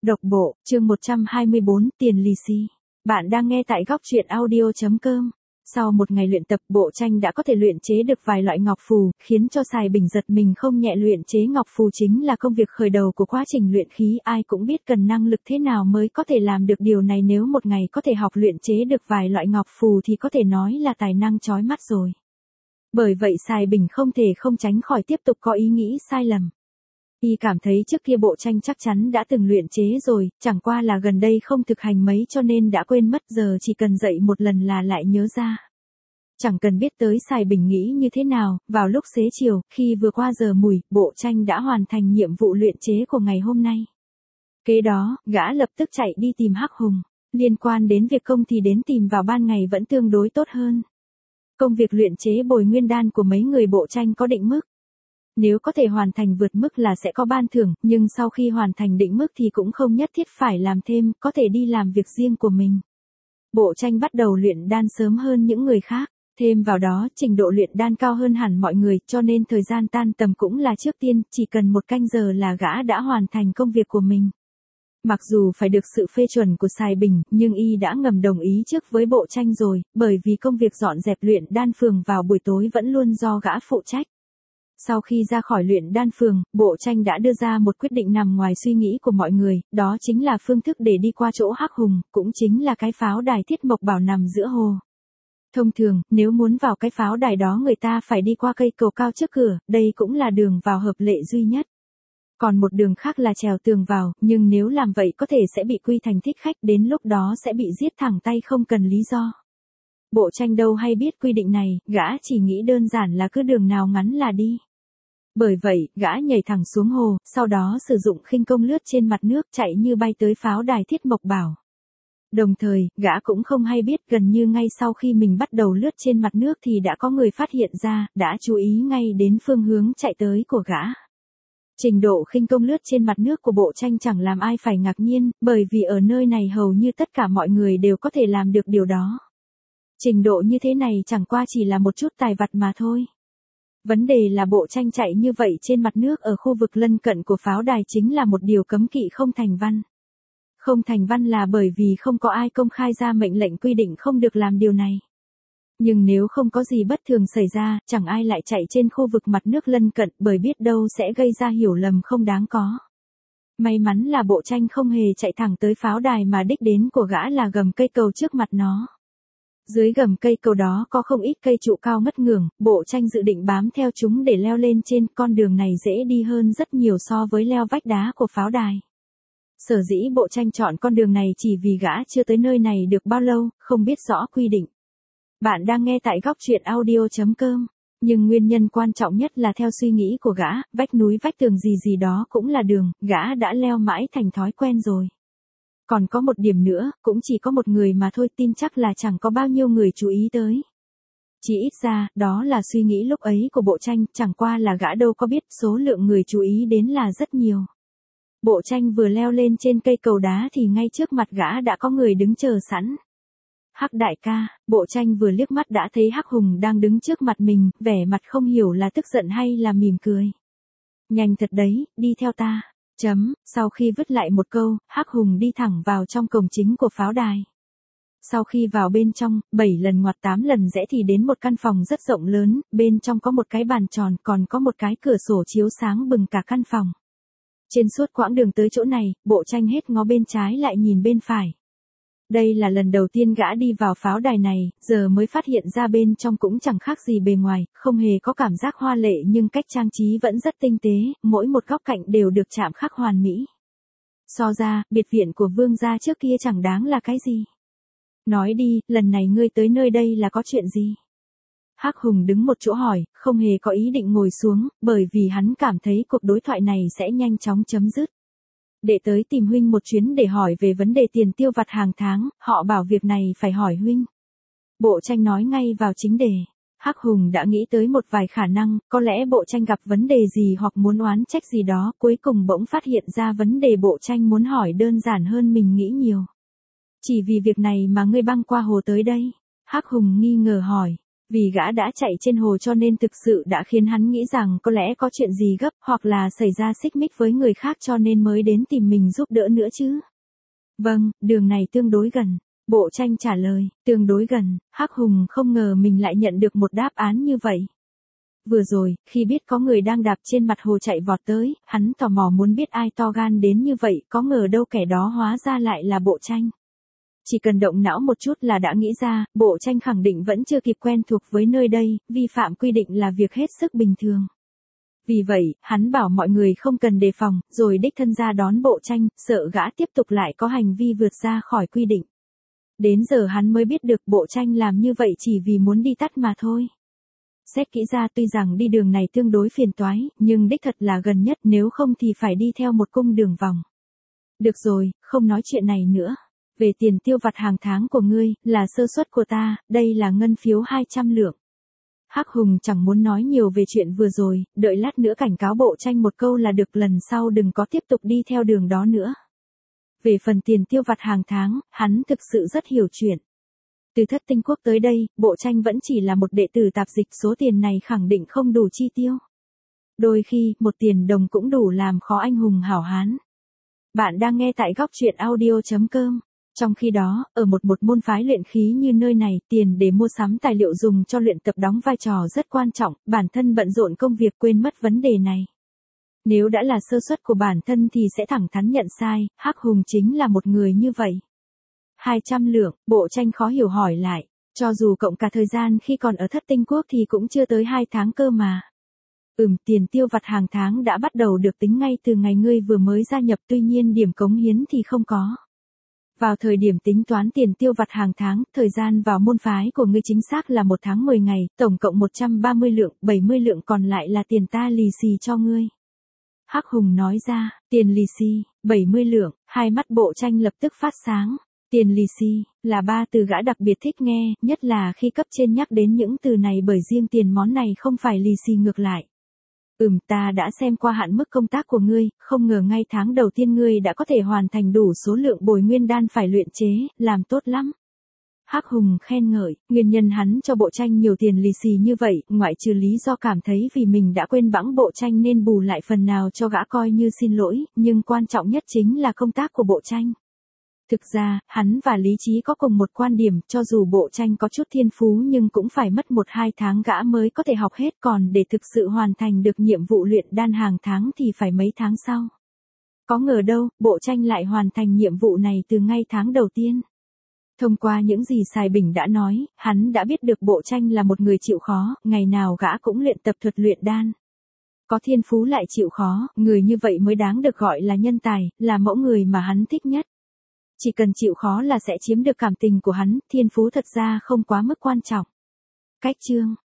Độc bộ, chương 124, tiền lì xì. Bạn đang nghe tại góc truyện audio.com. Sau một ngày luyện tập, Bộ Tranh đã có thể luyện chế được vài loại ngọc phù, khiến cho Sài Bình giật mình không nhẹ. Luyện chế ngọc phù chính là công việc khởi đầu của quá trình luyện khí, ai cũng biết cần năng lực thế nào mới có thể làm được điều này. Nếu một ngày có thể học luyện chế được vài loại ngọc phù thì có thể nói là tài năng chói mắt rồi. Bởi vậy Sài Bình không thể không tránh khỏi tiếp tục có ý nghĩ sai lầm. Y cảm thấy trước kia Bộ Tranh chắc chắn đã từng luyện chế rồi, chẳng qua là gần đây không thực hành mấy cho nên đã quên mất, giờ chỉ cần dậy một lần là lại nhớ ra. Chẳng cần biết tới Sài Bình nghĩ như thế nào, vào lúc xế chiều, khi vừa qua giờ mùi, Bộ Tranh đã hoàn thành nhiệm vụ luyện chế của ngày hôm nay. Kế đó, gã lập tức chạy đi tìm Hắc Hùng. Liên quan đến việc công thì đến tìm vào ban ngày vẫn tương đối tốt hơn. Công việc luyện chế bồi nguyên đan của mấy người Bộ Tranh có định mức. Nếu có thể hoàn thành vượt mức là sẽ có ban thưởng, nhưng sau khi hoàn thành định mức thì cũng không nhất thiết phải làm thêm, có thể đi làm việc riêng của mình. Bộ Tranh bắt đầu luyện đan sớm hơn những người khác, thêm vào đó trình độ luyện đan cao hơn hẳn mọi người, cho nên thời gian tan tầm cũng là trước tiên, chỉ cần 1 canh giờ là gã đã hoàn thành công việc của mình. Mặc dù phải được sự phê chuẩn của Sài Bình, nhưng y đã ngầm đồng ý trước với Bộ Tranh rồi, bởi vì công việc dọn dẹp luyện đan phường vào buổi tối vẫn luôn do gã phụ trách. Sau khi ra khỏi luyện đan phường, Bộ Tranh đã đưa ra một quyết định nằm ngoài suy nghĩ của mọi người, đó chính là phương thức để đi qua chỗ Hắc Hùng, cũng chính là cái pháo đài Thiết Mộc Bảo nằm giữa hồ. Thông thường, nếu muốn vào cái pháo đài đó người ta phải đi qua cây cầu cao trước cửa, đây cũng là đường vào hợp lệ duy nhất. Còn một đường khác là trèo tường vào, nhưng nếu làm vậy có thể sẽ bị quy thành thích khách, đến lúc đó sẽ bị giết thẳng tay không cần lý do. Bộ Tranh đâu hay biết quy định này, gã chỉ nghĩ đơn giản là cứ đường nào ngắn là đi. Bởi vậy, gã nhảy thẳng xuống hồ, sau đó sử dụng khinh công lướt trên mặt nước chạy như bay tới pháo đài Thiết Mộc Bảo. Đồng thời, gã cũng không hay biết gần như ngay sau khi mình bắt đầu lướt trên mặt nước thì đã có người phát hiện ra, đã chú ý ngay đến phương hướng chạy tới của gã. Trình độ khinh công lướt trên mặt nước của Bộ Tranh chẳng làm ai phải ngạc nhiên, bởi vì ở nơi này hầu như tất cả mọi người đều có thể làm được điều đó. Trình độ như thế này chẳng qua chỉ là một chút tài vặt mà thôi. Vấn đề là Bộ Tranh chạy như vậy trên mặt nước ở khu vực lân cận của pháo đài chính là một điều cấm kỵ không thành văn. Không thành văn là bởi vì không có ai công khai ra mệnh lệnh quy định không được làm điều này. Nhưng nếu không có gì bất thường xảy ra, chẳng ai lại chạy trên khu vực mặt nước lân cận, bởi biết đâu sẽ gây ra hiểu lầm không đáng có. May mắn là Bộ Tranh không hề chạy thẳng tới pháo đài mà đích đến của gã là gầm cây cầu trước mặt nó. Dưới gầm cây cầu đó có không ít cây trụ cao ngất ngưởng, Bộ Tranh dự định bám theo chúng để leo lên trên, con đường này dễ đi hơn rất nhiều so với leo vách đá của pháo đài. Sở dĩ Bộ Tranh chọn con đường này chỉ vì gã chưa tới nơi này được bao lâu, không biết rõ quy định. Bạn đang nghe tại góc truyện audio.com, nhưng nguyên nhân quan trọng nhất là theo suy nghĩ của gã, vách núi vách tường gì gì đó cũng là đường, gã đã leo mãi thành thói quen rồi. Còn có một điểm nữa, cũng chỉ có một người mà thôi, tin chắc là chẳng có bao nhiêu người chú ý tới. Chỉ ít ra, đó là suy nghĩ lúc ấy của Bộ Tranh, chẳng qua là gã đâu có biết số lượng người chú ý đến là rất nhiều. Bộ Tranh vừa leo lên trên cây cầu đá thì ngay trước mặt gã đã có người đứng chờ sẵn. Hắc đại ca, Bộ Tranh vừa liếc mắt đã thấy Hắc Hùng đang đứng trước mặt mình, vẻ mặt không hiểu là tức giận hay là mỉm cười. Nhanh thật đấy, đi theo ta. Sau khi vứt lại một câu, Hắc Hùng đi thẳng vào trong cổng chính của pháo đài. Sau khi vào bên trong, 7 lần ngoặt 8 lần rẽ thì đến một căn phòng rất rộng lớn, bên trong có một cái bàn tròn, còn có một cái cửa sổ chiếu sáng bừng cả căn phòng. Trên suốt quãng đường tới chỗ này, Bộ Tranh hết ngó bên trái lại nhìn bên phải. Đây là lần đầu tiên gã đi vào pháo đài này, giờ mới phát hiện ra bên trong cũng chẳng khác gì bề ngoài, không hề có cảm giác hoa lệ nhưng cách trang trí vẫn rất tinh tế, mỗi một góc cạnh đều được chạm khắc hoàn mỹ. So ra, biệt viện của Vương gia trước kia chẳng đáng là cái gì. Nói đi, lần này ngươi tới nơi đây là có chuyện gì? Hắc Hùng đứng một chỗ hỏi, không hề có ý định ngồi xuống, bởi vì hắn cảm thấy cuộc đối thoại này sẽ nhanh chóng chấm dứt. Đệ tới tìm huynh một chuyến để hỏi về vấn đề tiền tiêu vặt hàng tháng, họ bảo việc này phải hỏi huynh. Bộ Tranh nói ngay vào chính đề. Hắc Hùng đã nghĩ tới một vài khả năng, có lẽ Bộ Tranh gặp vấn đề gì hoặc muốn oán trách gì đó, cuối cùng bỗng phát hiện ra vấn đề Bộ Tranh muốn hỏi đơn giản hơn mình nghĩ nhiều. Chỉ vì việc này mà ngươi băng qua hồ tới đây? Hắc Hùng nghi ngờ hỏi. Vì gã đã chạy trên hồ cho nên thực sự đã khiến hắn nghĩ rằng có lẽ có chuyện gì gấp hoặc là xảy ra xích mích với người khác cho nên mới đến tìm mình giúp đỡ nữa chứ. Vâng, đường này tương đối gần. Bộ tranh trả lời, tương đối gần. Hắc Hùng không ngờ mình lại nhận được một đáp án như vậy. Vừa rồi, khi biết có người đang đạp trên mặt hồ chạy vọt tới, hắn tò mò muốn biết ai to gan đến như vậy, có ngờ đâu kẻ đó hóa ra lại là Bộ Tranh. Chỉ cần động não một chút là đã nghĩ ra, Bộ Tranh khẳng định vẫn chưa kịp quen thuộc với nơi đây, vi phạm quy định là việc hết sức bình thường. Vì vậy, hắn bảo mọi người không cần đề phòng, rồi đích thân ra đón Bộ Tranh, sợ gã tiếp tục lại có hành vi vượt ra khỏi quy định. Đến giờ hắn mới biết được Bộ Tranh làm như vậy chỉ vì muốn đi tắt mà thôi. Xét kỹ ra tuy rằng đi đường này tương đối phiền toái, nhưng đích thật là gần nhất, nếu không thì phải đi theo một cung đường vòng. Được rồi, không nói chuyện này nữa. Về tiền tiêu vặt hàng tháng của ngươi, là sơ suất của ta, đây là ngân phiếu 200 lượng. Hắc Hùng chẳng muốn nói nhiều về chuyện vừa rồi, đợi lát nữa cảnh cáo Bộ Tranh một câu là được, lần sau đừng có tiếp tục đi theo đường đó nữa. Về phần tiền tiêu vặt hàng tháng, hắn thực sự rất hiểu chuyện. Từ Thất Tinh Quốc tới đây, Bộ Tranh vẫn chỉ là một đệ tử tạp dịch, số tiền này khẳng định không đủ chi tiêu. Đôi khi, một tiền đồng cũng đủ làm khó anh hùng hảo hán. Bạn đang nghe tại góc truyện audio.com. Trong khi đó, ở một môn phái luyện khí như nơi này, tiền để mua sắm tài liệu dùng cho luyện tập đóng vai trò rất quan trọng, bản thân bận rộn công việc quên mất vấn đề này. Nếu đã là sơ suất của bản thân thì sẽ thẳng thắn nhận sai, Hắc Hùng chính là một người như vậy. 200 lượng, Bộ Tranh khó hiểu hỏi lại, cho dù cộng cả thời gian khi còn ở Thất Tinh Quốc thì cũng chưa tới 2 tháng cơ mà. Tiền tiêu vặt hàng tháng đã bắt đầu được tính ngay từ ngày ngươi vừa mới gia nhập, tuy nhiên điểm cống hiến thì không có. Vào thời điểm tính toán tiền tiêu vặt hàng tháng, thời gian vào môn phái của ngươi chính xác là 1 tháng 10 ngày, tổng cộng 130 lượng, 70 lượng còn lại là tiền ta lì xì cho ngươi. Hắc Hùng nói ra, tiền lì xì, 70 lượng, hai mắt Bộ Tranh lập tức phát sáng. Tiền lì xì, là ba từ gã đặc biệt thích nghe, nhất là khi cấp trên nhắc đến những từ này, bởi riêng tiền món này không phải lì xì ngược lại. Ta đã xem qua hạn mức công tác của ngươi, không ngờ ngay tháng đầu tiên ngươi đã có thể hoàn thành đủ số lượng bồi nguyên đan phải luyện chế, làm tốt lắm. Hắc Hùng khen ngợi, nguyên nhân hắn cho Bộ Tranh nhiều tiền lì xì như vậy, ngoại trừ lý do cảm thấy vì mình đã quên bẵng Bộ Tranh nên bù lại phần nào cho gã coi như xin lỗi, nhưng quan trọng nhất chính là công tác của Bộ Tranh. Thực ra, hắn và Lý Trí có cùng một quan điểm, cho dù Bộ Tranh có chút thiên phú nhưng cũng phải mất 1-2 tháng gã mới có thể học hết, còn để thực sự hoàn thành được nhiệm vụ luyện đan hàng tháng thì phải mấy tháng sau. Có ngờ đâu, Bộ Tranh lại hoàn thành nhiệm vụ này từ ngay tháng đầu tiên. Thông qua những gì Sài Bình đã nói, hắn đã biết được Bộ Tranh là một người chịu khó, ngày nào gã cũng luyện tập thuật luyện đan. Có thiên phú lại chịu khó, người như vậy mới đáng được gọi là nhân tài, là mẫu người mà hắn thích nhất. Chỉ cần chịu khó là sẽ chiếm được cảm tình của hắn, thiên phú thật ra không quá mức quan trọng. Cách chương